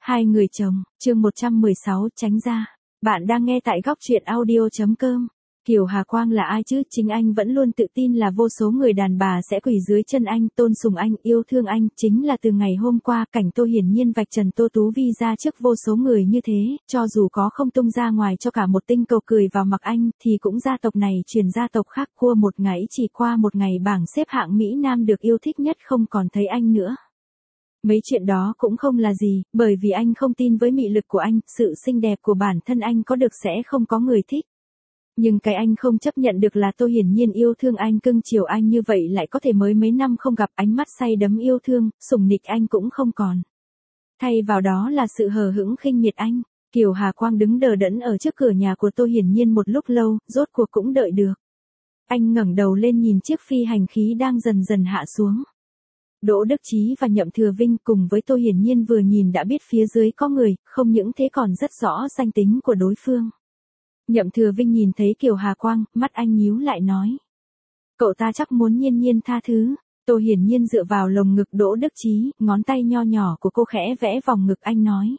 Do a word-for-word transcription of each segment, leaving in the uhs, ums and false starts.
Hai người chồng, chương một trăm mười sáu, tránh ra. Bạn đang nghe tại góc truyện audio chấm com. Kiều Hà Quang là ai chứ? Chính anh vẫn luôn tự tin là vô số người đàn bà sẽ quỳ dưới chân anh, tôn sùng anh, yêu thương anh. Chính là từ ngày hôm qua, cảnh Tô hiển nhiên vạch trần Tô Tú Vi ra trước vô số người như thế, cho dù có không tung ra ngoài cho cả một tinh cầu cười vào mặt anh, thì cũng gia tộc này truyền gia tộc khác, cua một ngày chỉ qua một ngày bảng xếp hạng Mỹ Nam được yêu thích nhất không còn thấy anh nữa. Mấy chuyện đó cũng không là gì, bởi vì anh không tin với mị lực của anh, sự xinh đẹp của bản thân anh có được sẽ không có người thích. Nhưng cái anh không chấp nhận được là Tô hiển nhiên yêu thương anh, cưng chiều anh như vậy lại có thể mới mấy năm không gặp, ánh mắt say đắm yêu thương, sủng nịch anh cũng không còn. Thay vào đó là sự hờ hững khinh miệt anh. Kiều Hà Quang đứng đờ đẫn ở trước cửa nhà của Tô hiển nhiên một lúc lâu, rốt cuộc cũng đợi được. Anh ngẩng đầu lên nhìn chiếc phi hành khí đang dần dần hạ xuống. Đỗ Đức Chí và Nhậm Thừa Vinh cùng với Tô hiển nhiên vừa nhìn đã biết phía dưới có người, không những thế còn rất rõ danh tính của đối phương. Nhậm Thừa Vinh nhìn thấy Kiều Hà Quang, mắt anh nhíu lại nói. Cậu ta chắc muốn Nhiên Nhiên tha thứ. Tô hiển nhiên dựa vào lồng ngực Đỗ Đức Chí, ngón tay nho nhỏ của cô khẽ vẽ vòng ngực anh nói.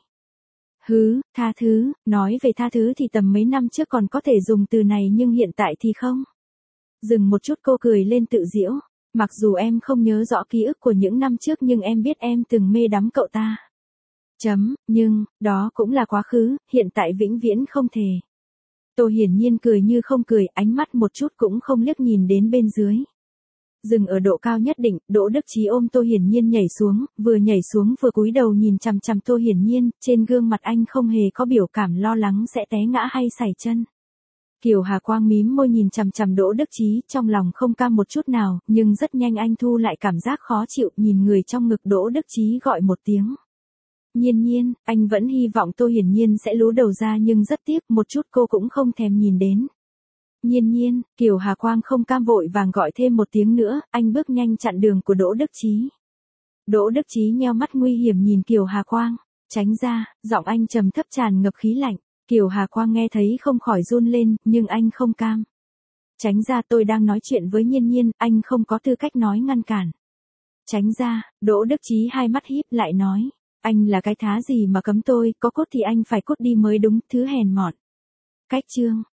Hứ, tha thứ, nói về tha thứ thì tầm mấy năm trước còn có thể dùng từ này nhưng hiện tại thì không. Dừng một chút cô cười lên tự giễu. Mặc dù em không nhớ rõ ký ức của những năm trước nhưng em biết em từng mê đắm cậu ta. Chấm, nhưng, đó cũng là quá khứ, hiện tại vĩnh viễn không thể. Tô hiển nhiên cười như không cười, ánh mắt một chút cũng không liếc nhìn đến bên dưới. Dừng ở độ cao nhất định, Đỗ Đức Chí ôm Tô hiển nhiên nhảy xuống, vừa nhảy xuống vừa cúi đầu nhìn chằm chằm Tô hiển nhiên, trên gương mặt anh không hề có biểu cảm lo lắng sẽ té ngã hay sảy chân. Kiều Hà Quang mím môi nhìn chằm chằm Đỗ Đức Chí, trong lòng không cam một chút nào, nhưng rất nhanh anh thu lại cảm giác khó chịu, nhìn người trong ngực Đỗ Đức Chí gọi một tiếng. Nhiên Nhiên, anh vẫn hy vọng Tô hiển nhiên sẽ lú đầu ra nhưng rất tiếc, một chút cô cũng không thèm nhìn đến. Nhiên Nhiên, Kiều Hà Quang không cam vội vàng gọi thêm một tiếng nữa, anh bước nhanh chặn đường của Đỗ Đức Chí. Đỗ Đức Chí nheo mắt nguy hiểm nhìn Kiều Hà Quang, tránh ra, giọng anh trầm thấp tràn ngập khí lạnh. Kiều Hà Quang nghe thấy không khỏi run lên, nhưng anh không cam. Tránh ra, tôi đang nói chuyện với Nhiên Nhiên, anh không có tư cách nói ngăn cản. Tránh ra, Đỗ Đức Chí hai mắt híp lại nói. Anh là cái thá gì mà cấm tôi, có cốt thì anh phải cốt đi mới đúng, thứ hèn mọn. Cách chương,